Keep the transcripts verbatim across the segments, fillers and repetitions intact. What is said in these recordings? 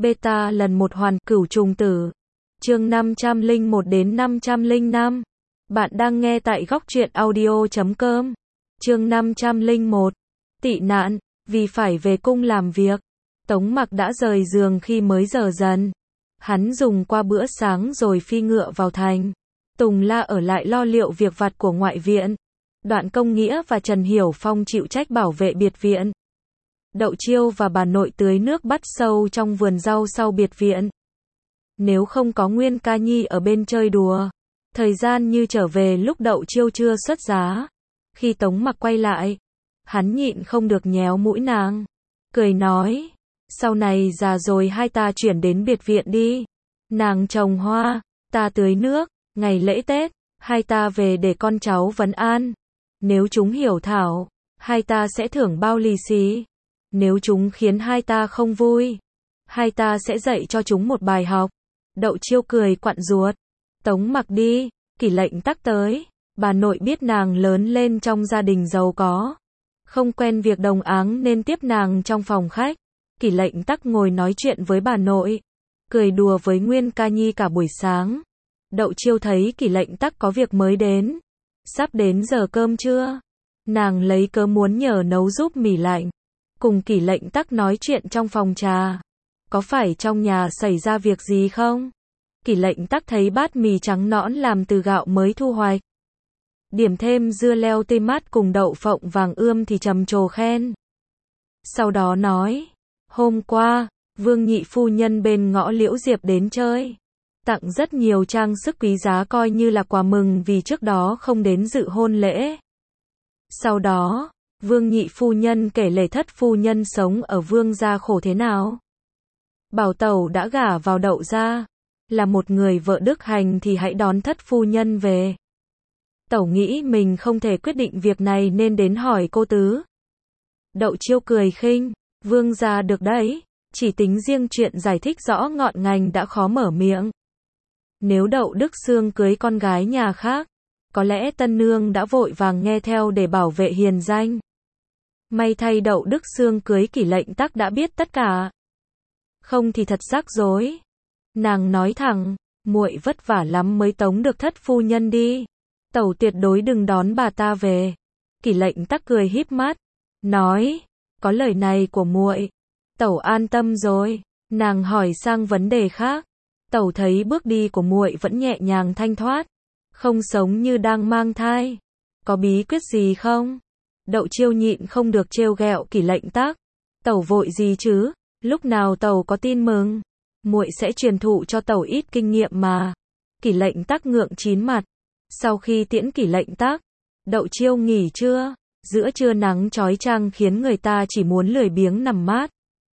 Beta lần một hoàn cửu trùng tử. Chương năm trăm lẻ một đến năm trăm lẻ năm. Bạn đang nghe tại góc truyện audio chấm com. Chương năm trăm lẻ một. Tị nạn, vì phải về cung làm việc. Tống Mặc đã rời giường khi mới giờ dần. Hắn dùng qua bữa sáng rồi phi ngựa vào thành. Tùng La ở lại lo liệu việc vặt của ngoại viện. Đoạn Công Nghĩa và Trần Hiểu Phong chịu trách bảo vệ biệt viện. Đậu Chiêu và bà nội tưới nước bắt sâu trong vườn rau sau biệt viện. Nếu không có Nguyên Ca Nhi ở bên chơi đùa, thời gian như trở về lúc Đậu Chiêu chưa xuất giá. Khi Tống Mặc quay lại, hắn nhịn không được nhéo mũi nàng, cười nói, sau này già rồi hai ta chuyển đến biệt viện đi. Nàng trồng hoa, ta tưới nước, ngày lễ Tết, hai ta về để con cháu vấn an. Nếu chúng hiểu thảo, hai ta sẽ thưởng bao lì xì. Nếu chúng khiến hai ta không vui, hai ta sẽ dạy cho chúng một bài học. Đậu Chiêu cười quặn ruột. Tống Mặc đi, Kỷ Lệnh Tắc tới. Bà nội biết nàng lớn lên trong gia đình giàu có, không quen việc đồng áng nên tiếp nàng trong phòng khách. Kỷ Lệnh Tắc ngồi nói chuyện với bà nội, cười đùa với Nguyên Ca Nhi cả buổi sáng. Đậu Chiêu thấy Kỷ Lệnh Tắc có việc mới đến. Sắp đến giờ cơm trưa, nàng lấy cớ muốn nhờ nấu giúp mì lạnh. Cùng Kỷ Lệnh Tắc nói chuyện trong phòng trà. Có phải trong nhà xảy ra việc gì không? Kỷ Lệnh Tắc thấy bát mì trắng nõn làm từ gạo mới thu hoạch, điểm thêm dưa leo tươi mát cùng đậu phộng vàng ươm thì trầm trồ khen. Sau đó nói, hôm qua, Vương nhị phu nhân bên ngõ Liễu Diệp đến chơi, tặng rất nhiều trang sức quý giá coi như là quà mừng vì trước đó không đến dự hôn lễ. Sau đó, Vương nhị phu nhân kể lễ thất phu nhân sống ở Vương gia khổ thế nào. Bảo tẩu đã gả vào Đậu gia, là một người vợ đức hành thì hãy đón thất phu nhân về. Tẩu nghĩ mình không thể quyết định việc này nên đến hỏi cô tứ. Đậu Chiêu cười khinh, Vương gia được đấy, chỉ tính riêng chuyện giải thích rõ ngọn ngành đã khó mở miệng. Nếu Đậu Đức Xương cưới con gái nhà khác, có lẽ tân nương đã vội vàng nghe theo để bảo vệ hiền danh. May thay Đậu Đức Xương cưới Kỷ Lệnh Tắc đã biết tất cả. Không thì thật rắc rối. Nàng nói thẳng, muội vất vả lắm mới tống được thất phu nhân đi. Tẩu tuyệt đối đừng đón bà ta về. Kỷ Lệnh Tắc cười híp mắt, nói, có lời này của muội, tẩu an tâm rồi. Nàng hỏi sang vấn đề khác. Tẩu thấy bước đi của muội vẫn nhẹ nhàng thanh thoát, không sống như đang mang thai. Có bí quyết gì không? Đậu Chiêu nhịn không được trêu ghẹo Kỷ Lệnh Tắc. Tẩu vội gì chứ? Lúc nào tẩu có tin mừng, muội sẽ truyền thụ cho tẩu ít kinh nghiệm mà. Kỷ Lệnh Tắc ngượng chín mặt. Sau khi tiễn Kỷ Lệnh Tắc, Đậu Chiêu nghỉ trưa. Giữa trưa nắng chói chang khiến người ta chỉ muốn lười biếng nằm mát.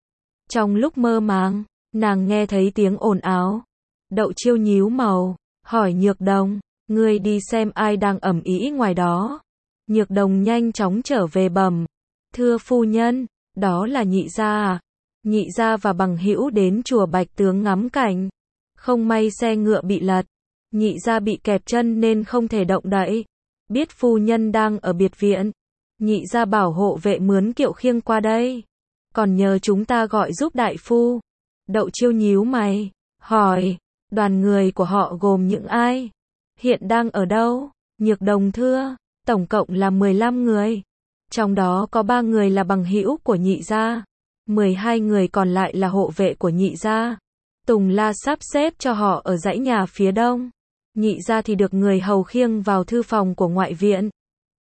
Trong lúc mơ màng, nàng nghe thấy tiếng ồn ào. Đậu Chiêu nhíu màu, hỏi Nhược Đồng, ngươi đi xem ai đang ầm ĩ ngoài đó. Nhược Đồng nhanh chóng trở về bẩm, thưa phu nhân, đó là Nhị gia à? Nhị gia và bằng hữu đến chùa Bạch Tướng ngắm cảnh. Không may xe ngựa bị lật, Nhị gia bị kẹp chân nên không thể động đậy. Biết phu nhân đang ở biệt viện, Nhị gia bảo hộ vệ mướn kiệu khiêng qua đây, còn nhờ chúng ta gọi giúp đại phu. Đậu Chiêu nhíu mày, hỏi, đoàn người của họ gồm những ai? Hiện đang ở đâu? Nhược Đồng thưa, tổng cộng là mười lăm người. Trong đó có ba người là bằng hữu của Nhị gia, mười hai người còn lại là hộ vệ của Nhị gia. Tùng La sắp xếp cho họ ở dãy nhà phía đông. Nhị gia thì được người hầu khiêng vào thư phòng của ngoại viện.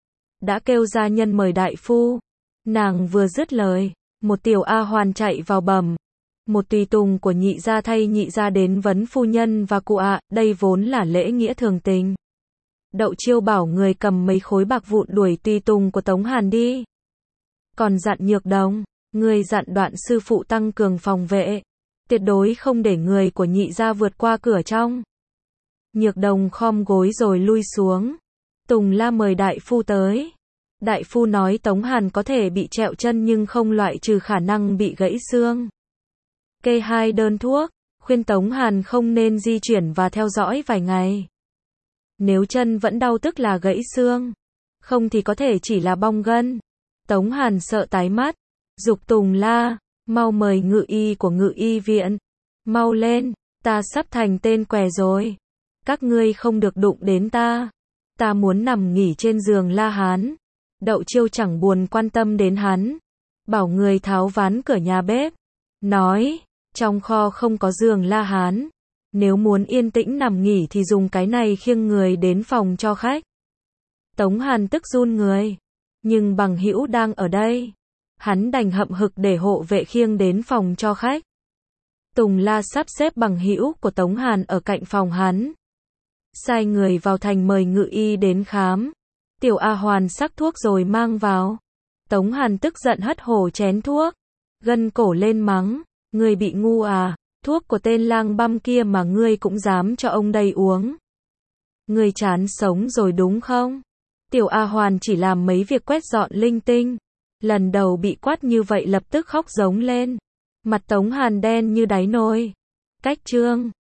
Đã kêu gia nhân mời đại phu. Nàng vừa dứt lời, một tiểu A Hoàn chạy vào bẩm, một tùy tùng của Nhị gia thay Nhị gia đến vấn phu nhân và cụ ạ, đây vốn là lễ nghĩa thường tình. Đậu Chiêu bảo người cầm mấy khối bạc vụn đuổi tùy tùng của Tống Hàn đi. Còn dặn Nhược Đồng, người dặn Đoạn sư phụ tăng cường phòng vệ, tuyệt đối không để người của Nhị gia vượt qua cửa trong. Nhược Đồng khom gối rồi lui xuống. Tùng La mời đại phu tới. Đại phu nói Tống Hàn có thể bị trẹo chân nhưng không loại trừ khả năng bị gãy xương. Kê hai đơn thuốc, khuyên Tống Hàn không nên di chuyển và theo dõi vài ngày. Nếu chân vẫn đau tức là gãy xương, không thì có thể chỉ là bong gân. Tống Hàn sợ tái mắt, giục Tùng La, mau mời ngự y của ngự y viện. Mau lên, ta sắp thành tên què rồi. Các ngươi không được đụng đến ta. Ta muốn nằm nghỉ trên giường La Hán. Đậu Chiêu chẳng buồn quan tâm đến hắn. Bảo người tháo ván cửa nhà bếp. Nói, trong kho không có giường La Hán. Nếu muốn yên tĩnh nằm nghỉ thì dùng cái này khiêng người đến phòng cho khách. Tống Hàn tức run người. Nhưng Bằng Hữu đang ở đây. Hắn đành hậm hực để hộ vệ khiêng đến phòng cho khách. Tùng La sắp xếp Bằng Hữu của Tống Hàn ở cạnh phòng hắn. Sai người vào thành mời ngự y đến khám. Tiểu A Hoàn sắc thuốc rồi mang vào. Tống Hàn tức giận hất hổ chén thuốc. Gân cổ lên mắng. Ngươi bị ngu à? Thuốc của tên lang băm kia mà ngươi cũng dám cho ông đây uống. Ngươi chán sống rồi đúng không? Tiểu A Hoàn chỉ làm mấy việc quét dọn linh tinh. Lần đầu bị quát như vậy lập tức khóc giống lên. Mặt Tống Hàn đen như đáy nồi. Cách chương